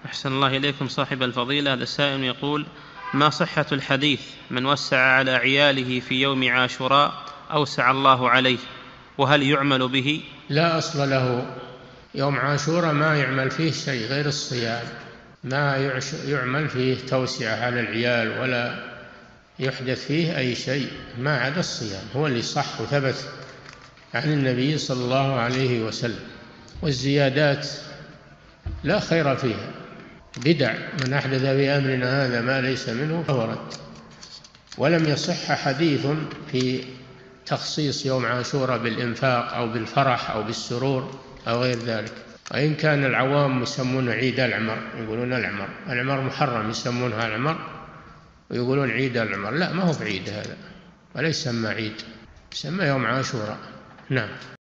أحسن الله إليكم صاحب الفضيلة. هذا السائل يقول: ما صحة الحديث من وسع على عياله في يوم عاشوراء أوسع الله عليه، وهل يعمل به؟ لا أصل له. يوم عاشوراء ما يعمل فيه شيء غير الصيام، ما يعمل فيه توسعة على العيال ولا يحدث فيه أي شيء ما عدا الصيام، هو اللي صح وثبت عن النبي صلى الله عليه وسلم. والزيادات لا خير فيها، بدع، من أحدث في أمرنا هذا ما ليس منه فهو رد. ولم يصح حديث في تخصيص يوم عاشوراء بالإنفاق أو بالفرح أو بالسرور أو غير ذلك. وإن كان العوام يسمونه عيد العمر، يقولون العمر محرم، يسمونها العمر ويقولون عيد العمر. لا، ما هو بعيد هذا، ولا يسمى عيد، يسمى يوم عاشوراء. نعم.